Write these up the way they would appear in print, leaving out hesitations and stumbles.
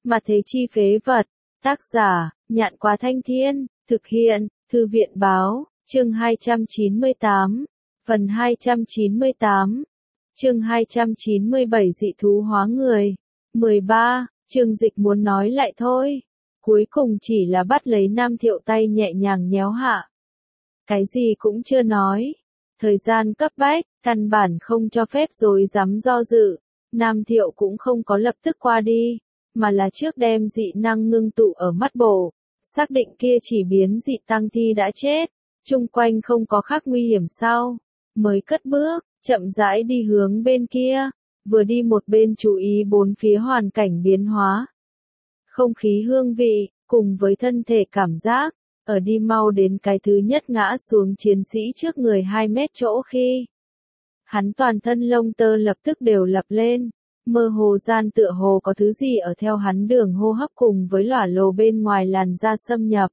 Mà thế chi phế vật. Tác giả, Nhạn Quá Thanh Thiên, thực hiện, Thư viện Báo, chương 298, phần 298, chương 297 dị thú hóa người. 13, Trương Dịch muốn nói lại thôi. Cuối cùng chỉ là bắt lấy Nam Thiệu tay nhẹ nhàng nhéo hạ. Cái gì cũng chưa nói. Thời gian cấp bách, căn bản không cho phép rồi dám do dự. Nam Thiệu cũng không có lập tức qua đi, mà là trước đem dị năng ngưng tụ ở mắt bổ, xác định kia chỉ biến dị tăng thi đã chết, chung quanh không có khác nguy hiểm sau, mới cất bước, chậm rãi đi hướng bên kia, vừa đi một bên chú ý bốn phía hoàn cảnh biến hóa. Không khí hương vị, cùng với thân thể cảm giác, ở đi mau đến cái thứ nhất ngã xuống chiến sĩ trước người 2 mét chỗ khi. Hắn toàn thân lông tơ lập tức đều lập lên, mơ hồ gian tựa hồ có thứ gì ở theo hắn đường hô hấp cùng với lỏa lồ bên ngoài làn da xâm nhập.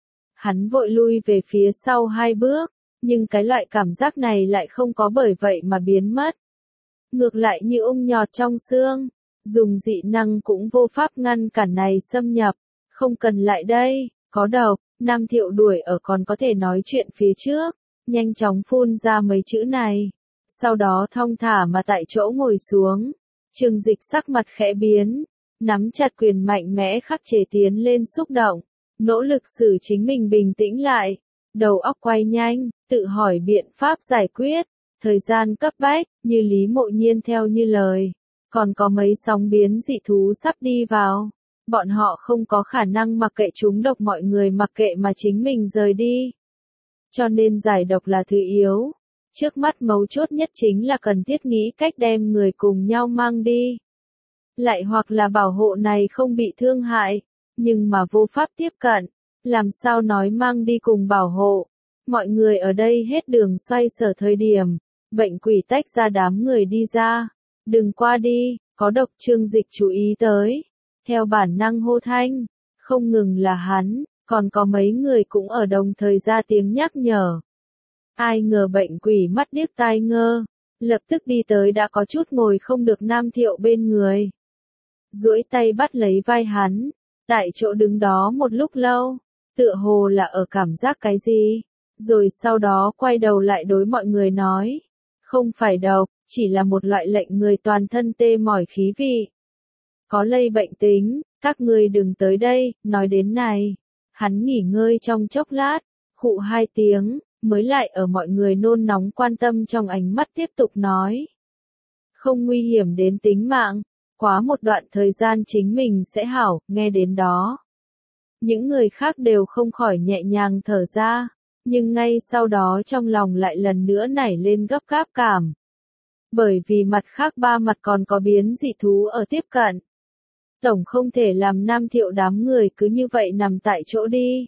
Hắn vội lui về phía sau 2 bước, nhưng cái loại cảm giác này lại không có bởi vậy mà biến mất. Ngược lại như ung nhọt trong xương, dùng dị năng cũng vô pháp ngăn cản này xâm nhập, không cần lại đây, có độc. Nam Thiệu đuổi ở còn có thể nói chuyện phía trước, nhanh chóng phun ra mấy chữ này, sau đó thong thả mà tại chỗ ngồi xuống. Trương Dịch sắc mặt khẽ biến, nắm chặt quyền mạnh mẽ khắc chế tiến lên xúc động, nỗ lực xử chính mình bình tĩnh lại, đầu óc quay nhanh, tự hỏi biện pháp giải quyết, thời gian cấp bách, như Lý Mộ Nhiên theo như lời, còn có mấy sóng biến dị thú sắp đi vào. Bọn họ không có khả năng mặc kệ chúng độc mọi người mặc kệ mà chính mình rời đi. Cho nên giải độc là thứ yếu. Trước mắt mấu chốt nhất chính là cần thiết nghĩ cách đem người cùng nhau mang đi. Lại hoặc là bảo hộ này không bị thương hại, nhưng mà vô pháp tiếp cận. Làm sao nói mang đi cùng bảo hộ. Mọi người ở đây hết đường xoay sở thời điểm. Bệnh quỷ tách ra đám người đi ra. Đừng qua đi, có độc. Trương Dịch chú ý tới. Theo bản năng hô thanh, không ngừng là hắn, còn có mấy người cũng ở đồng thời ra tiếng nhắc nhở. Ai ngờ bệnh quỷ mắt điếc tai ngơ, lập tức đi tới đã có chút ngồi không được Nam Thiệu bên người. Duỗi tay bắt lấy vai hắn, tại chỗ đứng đó một lúc lâu, tựa hồ là ở cảm giác cái gì, rồi sau đó quay đầu lại đối mọi người nói, không phải độc, chỉ là một loại lệnh người toàn thân tê mỏi khí vị. Có lây bệnh tính, các ngươi đừng tới đây, nói đến này. Hắn nghỉ ngơi trong chốc lát, khụ 2 tiếng, mới lại ở mọi người nôn nóng quan tâm trong ánh mắt tiếp tục nói. Không nguy hiểm đến tính mạng, quá một đoạn thời gian chính mình sẽ hảo, nghe đến đó. Những người khác đều không khỏi nhẹ nhàng thở ra, nhưng ngay sau đó trong lòng lại lần nữa nảy lên gấp gáp cảm. Bởi vì mặt khác 3 mặt còn có biến dị thú ở tiếp cận. Tổng không thể làm Nam Thiệu đám người cứ như vậy nằm tại chỗ đi.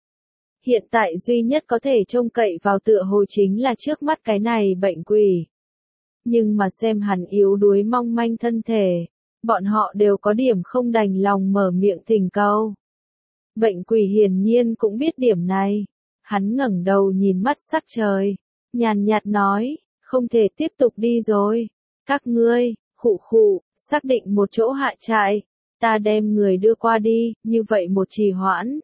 Hiện tại duy nhất có thể trông cậy vào tựa hồ chính là trước mắt cái này bệnh quỷ. Nhưng mà xem hắn yếu đuối mong manh thân thể, bọn họ đều có điểm không đành lòng mở miệng thỉnh cầu. Bệnh quỷ hiển nhiên cũng biết điểm này. Hắn ngẩng đầu nhìn mắt sắc trời, nhàn nhạt nói, không thể tiếp tục đi rồi. Các ngươi, khụ khụ, xác định một chỗ hạ trại. Ta đem người đưa qua đi, như vậy một trì hoãn.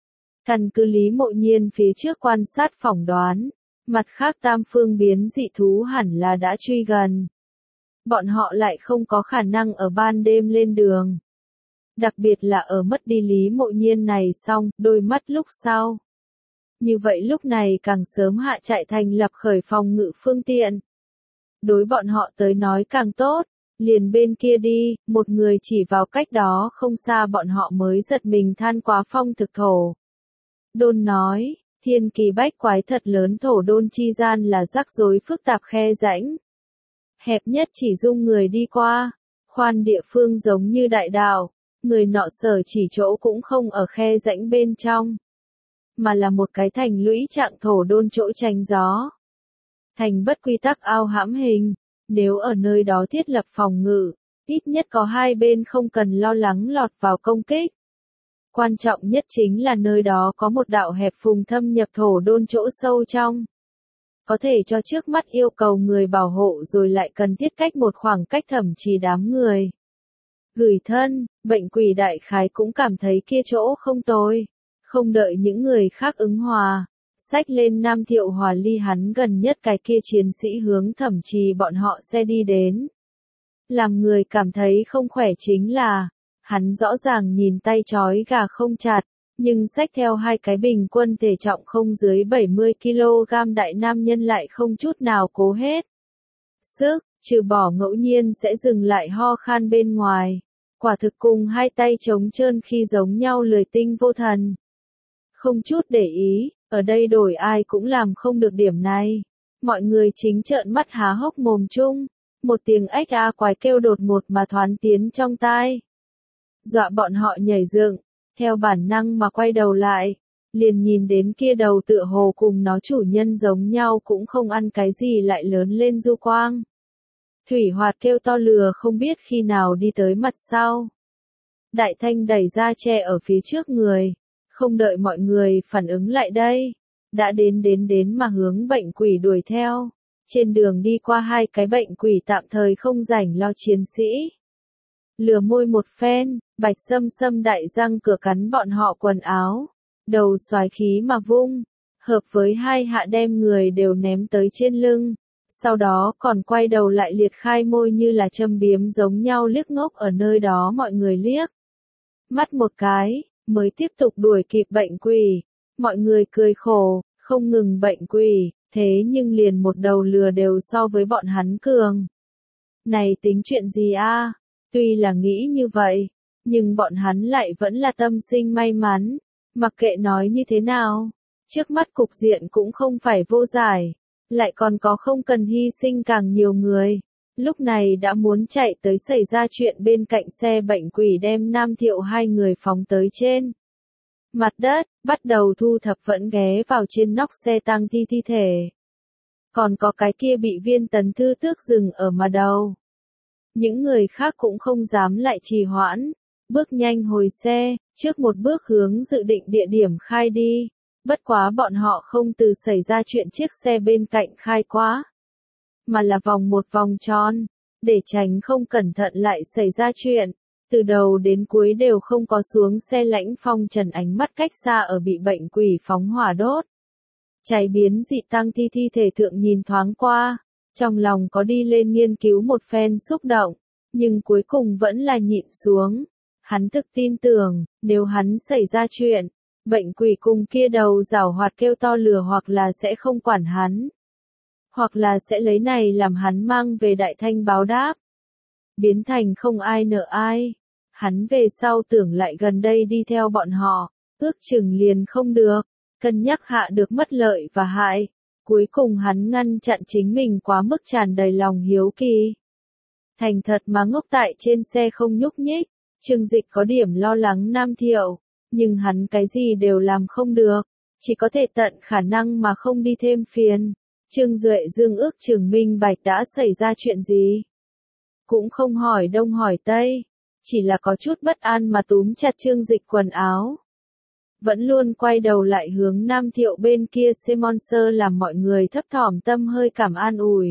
Căn cứ Lý Mộ Nhiên phía trước quan sát phỏng đoán, mặt khác tam phương biến dị thú hẳn là đã truy gần. Bọn họ lại không có khả năng ở ban đêm lên đường. Đặc biệt là ở mất đi Lý Mộ Nhiên này xong, đôi mắt lúc sau. Như vậy lúc này càng sớm hạ trại thành lập khởi phòng ngự phương tiện. Đối bọn họ tới nói càng tốt. Liền bên kia đi, một người chỉ vào cách đó không xa bọn họ mới giật mình than quá phong thực thổ. Đôn nói, thiên kỳ bách quái thật lớn thổ đôn chi gian là rắc rối phức tạp khe rãnh. Hẹp nhất chỉ dung người đi qua, khoan địa phương giống như đại đạo, người nọ sở chỉ chỗ cũng không ở khe rãnh bên trong, mà là một cái thành lũy trạng thổ đôn chỗ tránh gió. Thành bất quy tắc ao hãm hình. Nếu ở nơi đó thiết lập phòng ngự, ít nhất có 2 bên không cần lo lắng lọt vào công kích. Quan trọng nhất chính là nơi đó có một đạo hẹp phùng thâm nhập thổ đôn chỗ sâu trong. Có thể cho trước mắt yêu cầu người bảo hộ rồi lại cần thiết cách một khoảng cách thẩm trì đám người. Gửi thân, bệnh quỷ đại khái cũng cảm thấy kia chỗ không tồi. Không đợi những người khác ứng hòa, xách lên Nam Thiệu Hòa ly hắn gần nhất cái kia chiến sĩ hướng Thẩm Trì bọn họ xe đi đến. Làm người cảm thấy không khỏe chính là, hắn rõ ràng nhìn tay trói gà không chặt, nhưng xách theo hai cái bình quân thể trọng không dưới 70 kg đại nam nhân lại không chút nào cố hết sức, trừ bỏ ngẫu nhiên sẽ dừng lại ho khan bên ngoài. Quả thực cùng hai tay trống trơn khi giống nhau lười tinh vô thần. Không chút để ý, ở đây đổi ai cũng làm không được điểm này. Mọi người chính trợn mắt há hốc mồm chung. Một tiếng ếch a quái kêu đột ngột mà thoán tiến trong tai. Dọa bọn họ nhảy dựng, theo bản năng mà quay đầu lại. Liền nhìn đến kia đầu tựa hồ cùng nó chủ nhân giống nhau cũng không ăn cái gì lại lớn lên du quang. Thủy Hoạt kêu to lừa không biết khi nào đi tới mặt sau. Đại Thanh đẩy ra che ở phía trước người, không đợi mọi người phản ứng lại đây, đã đến mà hướng bệnh quỷ đuổi theo. Trên đường đi qua hai cái bệnh quỷ tạm thời không rảnh lo chiến sĩ. Lừa môi một phen, Bạch Sâm Sâm đại răng cửa cắn bọn họ quần áo, đầu xoái khí mà vung, hợp với hai hạ đem người đều ném tới trên lưng. Sau đó còn quay đầu lại liệt khai môi như là châm biếm giống nhau liếc ngốc ở nơi đó mọi người liếc. Mắt một cái, mới tiếp tục đuổi kịp bệnh quỷ. Mọi người cười khổ, không ngừng bệnh quỷ, thế nhưng liền một đầu lừa đều so với bọn hắn cường. Này tính chuyện gì a? Tuy là nghĩ như vậy, nhưng bọn hắn lại vẫn là tâm sinh may mắn. Mặc kệ nói như thế nào, trước mắt cục diện cũng không phải vô giải. Lại còn có không cần hy sinh càng nhiều người. Lúc này đã muốn chạy tới xảy ra chuyện bên cạnh xe bệnh quỷ đem Nam Thiệu hai người phóng tới trên mặt đất, bắt đầu thu thập vẫn ghé vào trên nóc xe tang thi thể. Còn có cái kia bị Viên Tấn Thư tước dừng ở mà đầu. Những người khác cũng không dám lại trì hoãn, bước nhanh hồi xe, trước một bước hướng dự định địa điểm khai đi. Bất quá bọn họ không từ xảy ra chuyện chiếc xe bên cạnh khai quá, mà là vòng một vòng tròn, để tránh không cẩn thận lại xảy ra chuyện. Từ đầu đến cuối đều không có xuống xe Lãnh Phong Trần ánh mắt cách xa ở bị bệnh quỷ phóng hỏa đốt. Cháy biến dị tang thi thể thượng nhìn thoáng qua, trong lòng có đi lên nghiên cứu một phen xúc động, nhưng cuối cùng vẫn là nhịn xuống. Hắn thực tin tưởng, nếu hắn xảy ra chuyện, bệnh quỷ cùng kia đầu giảo hoạt kêu to lừa hoặc là sẽ không quản hắn, hoặc là sẽ lấy này làm hắn mang về Đại Thanh báo đáp. Biến thành không ai nợ ai. Hắn về sau tưởng lại gần đây đi theo bọn họ, ước chừng liền không được, cân nhắc hạ được mất lợi và hại. Cuối cùng hắn ngăn chặn chính mình quá mức tràn đầy lòng hiếu kỳ. Thành thật mà ngốc tại trên xe không nhúc nhích, Trương Dịch có điểm lo lắng Nam Thiệu, nhưng hắn cái gì đều làm không được, chỉ có thể tận khả năng mà không đi thêm phiền. Trương Duệ Dương ước chừng minh bạch đã xảy ra chuyện gì. Cũng không hỏi đông hỏi tây, chỉ là có chút bất an mà túm chặt Trương Dịch quần áo. Vẫn luôn quay đầu lại hướng Nam Thiệu bên kia Semonser làm mọi người thấp thỏm tâm hơi cảm an ủi.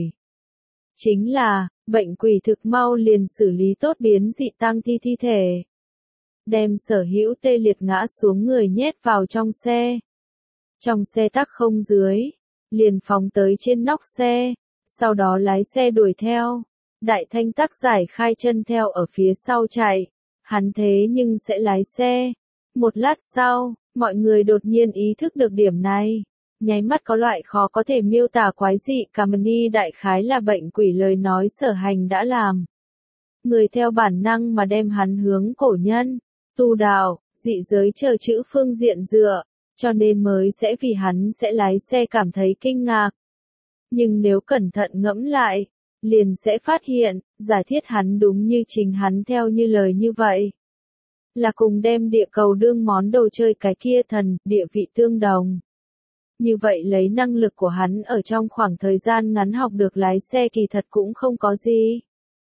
Chính là, bệnh quỷ thực mau liền xử lý tốt biến dị tang thi thể. Đem sở hữu tê liệt ngã xuống người nhét vào trong xe. Trong xe tắc không dưới, liền phóng tới trên nóc xe, sau đó lái xe đuổi theo. Đại Thanh tắc giải khai chân theo ở phía sau chạy, hắn thế nhưng sẽ lái xe. Một lát sau, mọi người đột nhiên ý thức được điểm này, nháy mắt có loại khó có thể miêu tả quái dị Kamini đại khái là bệnh quỷ lời nói sở hành đã làm. Người theo bản năng mà đem hắn hướng cổ nhân, tu đạo, dị giới chờ chữ phương diện dựa, cho nên mới sẽ vì hắn sẽ lái xe cảm thấy kinh ngạc. Nhưng nếu cẩn thận ngẫm lại, liền sẽ phát hiện, giả thiết hắn đúng như chính hắn theo như lời như vậy. Là cùng đem địa cầu đương món đồ chơi cái kia thần, địa vị tương đồng. Như vậy lấy năng lực của hắn ở trong khoảng thời gian ngắn học được lái xe kỳ thật cũng không có gì.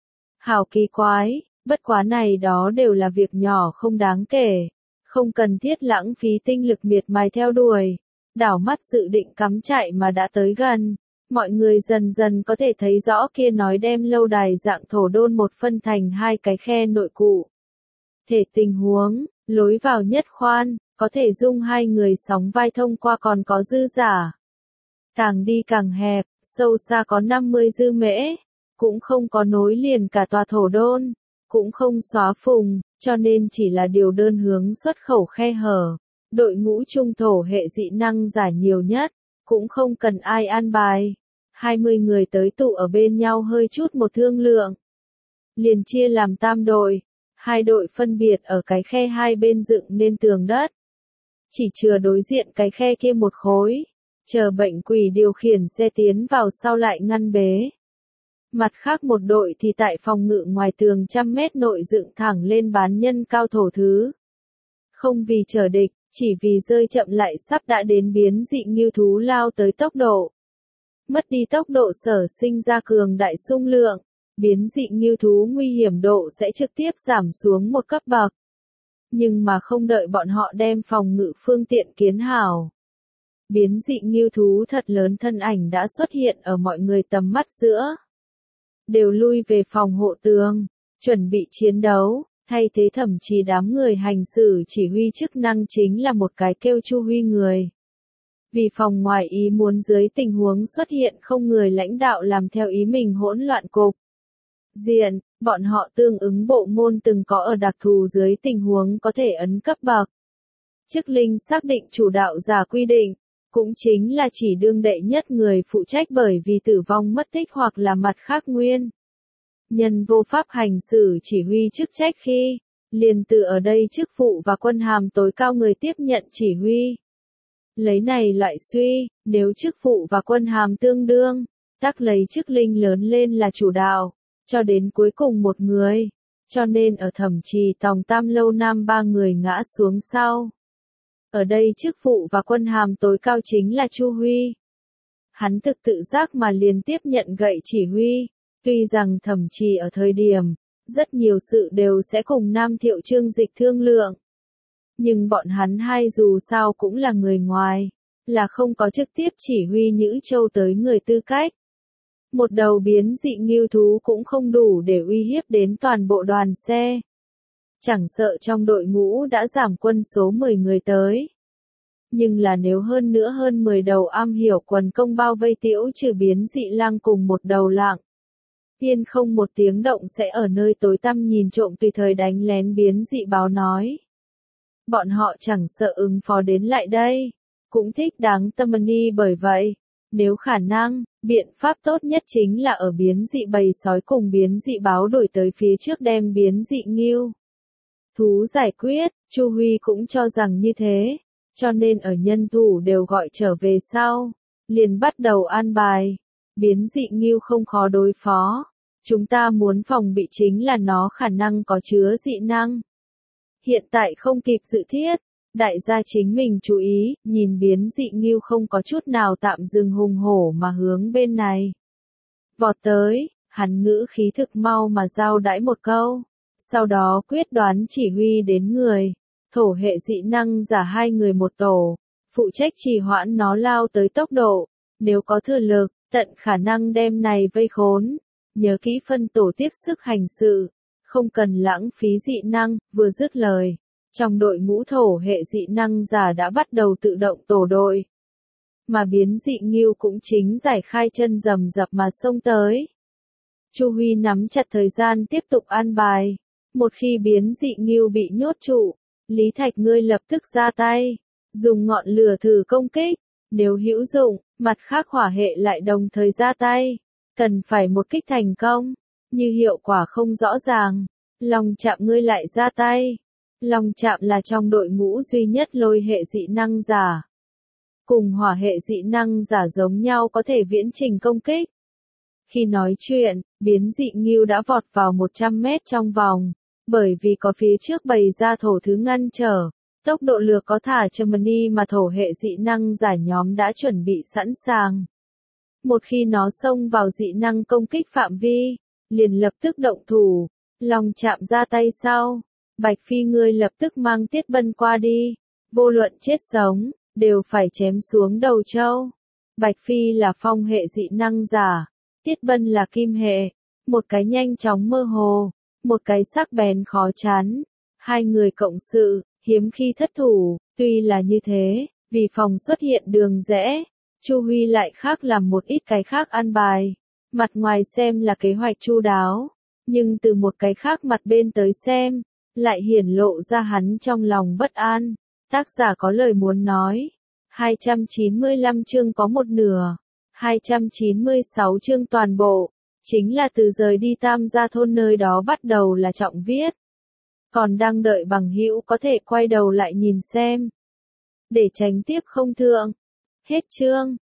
Hảo kỳ quái, bất quá này đó đều là việc nhỏ không đáng kể. Không cần thiết lãng phí tinh lực miệt mài theo đuổi. Đảo mắt dự định cắm chạy mà đã tới gần. mọi người dần dần có thể thấy rõ kia nói đem lâu đài dạng thổ đôn một phân thành hai cái khe nội cụ. Thể tình huống, lối vào nhất khoan, có thể dung hai người sóng vai thông qua còn có dư giả. Càng đi càng hẹp, sâu xa có 50 dư mễ, cũng không có nối liền cả tòa thổ đôn, cũng không xóa phùng, cho nên chỉ là điều đơn hướng xuất khẩu khe hở. Đội ngũ trung thổ hệ dị năng giả nhiều nhất, cũng không cần ai an bài. 20 người tới tụ ở bên nhau hơi chút một thương lượng. Liền chia làm tam đội, hai đội phân biệt ở cái khe hai bên dựng nên tường đất. Chỉ chừa đối diện cái khe kia một khối, chờ bệnh quỷ điều khiển xe tiến vào sau lại ngăn bế. Mặt khác một đội thì tại phòng ngự ngoài tường 100 mét nội dựng thẳng lên bán nhân cao thổ thứ. Không vì chờ địch, chỉ vì rơi chậm lại sắp đã đến biến dị ngưu thú lao tới tốc độ. Mất đi tốc độ sở sinh ra cường đại xung lượng, biến dị ngưu thú nguy hiểm độ sẽ trực tiếp giảm xuống một cấp bậc. Nhưng mà không đợi bọn họ đem phòng ngự phương tiện kiến hảo. Biến dị ngưu thú thật lớn thân ảnh đã xuất hiện ở mọi người tầm mắt giữa. Đều lui về phòng hộ tường, chuẩn bị chiến đấu, thay thế thậm chí đám người hành xử chỉ huy chức năng chính là một cái kêu Chu Huy người. Vì phòng ngoài ý muốn dưới tình huống xuất hiện không người lãnh đạo làm theo ý mình hỗn loạn cục diện, bọn họ tương ứng bộ môn từng có ở đặc thù dưới tình huống có thể ấn cấp bậc. Chức linh xác định chủ đạo giả quy định, cũng chính là chỉ đương đệ nhất người phụ trách bởi vì tử vong mất tích hoặc là mặt khác nguyên. Nhân vô pháp hành xử chỉ huy chức trách khi, liền từ ở đây chức vụ và quân hàm tối cao người tiếp nhận chỉ huy. Lấy này loại suy, nếu chức vụ và quân hàm tương đương, tác lấy chức linh lớn lên là chủ đạo, cho đến cuối cùng một người, cho nên ở Thẩm Trì Tòng Tam Lâu Nam 3 người ngã xuống sau. Ở đây chức vụ và quân hàm tối cao chính là Chu Huy. Hắn thực tự giác mà liền tiếp nhận gậy chỉ huy, tuy rằng Thẩm Trì ở thời điểm, rất nhiều sự đều sẽ cùng Nam Thiệu Trương Dịch thương lượng. Nhưng bọn hắn hai dù sao cũng là người ngoài, là không có trực tiếp chỉ huy Nhữ Châu tới người tư cách. Một đầu biến dị ngưu thú cũng không đủ để uy hiếp đến toàn bộ đoàn xe. Chẳng sợ trong đội ngũ đã giảm quân số 10 người tới. Nhưng là nếu hơn nữa hơn 10 đầu am hiểu quần công bao vây Tiễu Trừ biến dị lang cùng một đầu lạng. Yên không một tiếng động sẽ ở nơi tối tăm nhìn trộm tùy thời đánh lén biến dị báo nói. Bọn họ chẳng sợ ứng phó đến lại đây, cũng thích đáng tâm ni bởi vậy, nếu khả năng, biện pháp tốt nhất chính là ở biến dị bầy sói cùng biến dị báo đuổi tới phía trước đem biến dị ngưu thú giải quyết, Chu Huy cũng cho rằng như thế, cho nên ở nhân thủ đều gọi trở về sau, liền bắt đầu an bài, biến dị ngưu không khó đối phó, chúng ta muốn phòng bị chính là nó khả năng có chứa dị năng. Hiện tại không kịp dự thiết, đại gia chính mình chú ý, nhìn biến dị ngưu không có chút nào tạm dừng hùng hổ mà hướng bên này. Vọt tới, hắn ngữ khí thực mau mà giao đãi một câu, sau đó quyết đoán chỉ huy đến người, thổ hệ dị năng giả 2 người một tổ, phụ trách trì hoãn nó lao tới tốc độ, nếu có thừa lực, tận khả năng đem này vây khốn, nhớ kỹ phân tổ tiếp sức hành sự. Không cần lãng phí dị năng, vừa dứt lời. Trong đội ngũ thổ hệ dị năng giả đã bắt đầu tự động tổ đội. Mà biến dị ngưu cũng chính giải khai chân rầm rập mà xông tới. Chu Huy nắm chặt thời gian tiếp tục an bài. Một khi biến dị ngưu bị nhốt trụ, Lý Thạch ngươi lập tức ra tay. Dùng ngọn lửa thử công kích. Nếu hữu dụng, mặt khác hỏa hệ lại đồng thời ra tay. Cần phải một kích thành công. Như hiệu quả không rõ ràng, Long Trạm ngươi lại ra tay. Long Trạm là trong đội ngũ duy nhất lôi hệ dị năng giả. Cùng hỏa hệ dị năng giả giống nhau có thể viễn trình công kích. Khi nói chuyện, biến dị ngưu đã vọt vào 100 mét trong vòng, bởi vì có phía trước bày ra thổ thứ ngăn trở, tốc độ lược có thả Germany mà thổ hệ dị năng giả nhóm đã chuẩn bị sẵn sàng. Một khi nó xông vào dị năng công kích phạm vi, liền lập tức động thủ, Long Trạm ra tay sau, Bạch Phi ngươi lập tức mang Tiết Bân qua đi, vô luận chết sống, đều phải chém xuống đầu trâu. Bạch Phi là phong hệ dị năng giả, Tiết Bân là kim hệ, một cái nhanh chóng mơ hồ, một cái sắc bén khó chán. Hai người cộng sự, hiếm khi thất thủ, tuy là như thế, vì phòng xuất hiện đường rẽ, Chu Huy lại khác làm một ít cái khác ăn bài. Mặt ngoài xem là kế hoạch chu đáo, nhưng từ một cái khác mặt bên tới xem, lại hiển lộ ra hắn trong lòng bất an. Tác giả có lời muốn nói. 295 chương có một nửa, 296 chương toàn bộ, chính là từ rời đi Tam Gia Thôn nơi đó bắt đầu là trọng viết. Còn đang đợi bằng hữu có thể quay đầu lại nhìn xem, để tránh tiếp không thượng. Hết chương.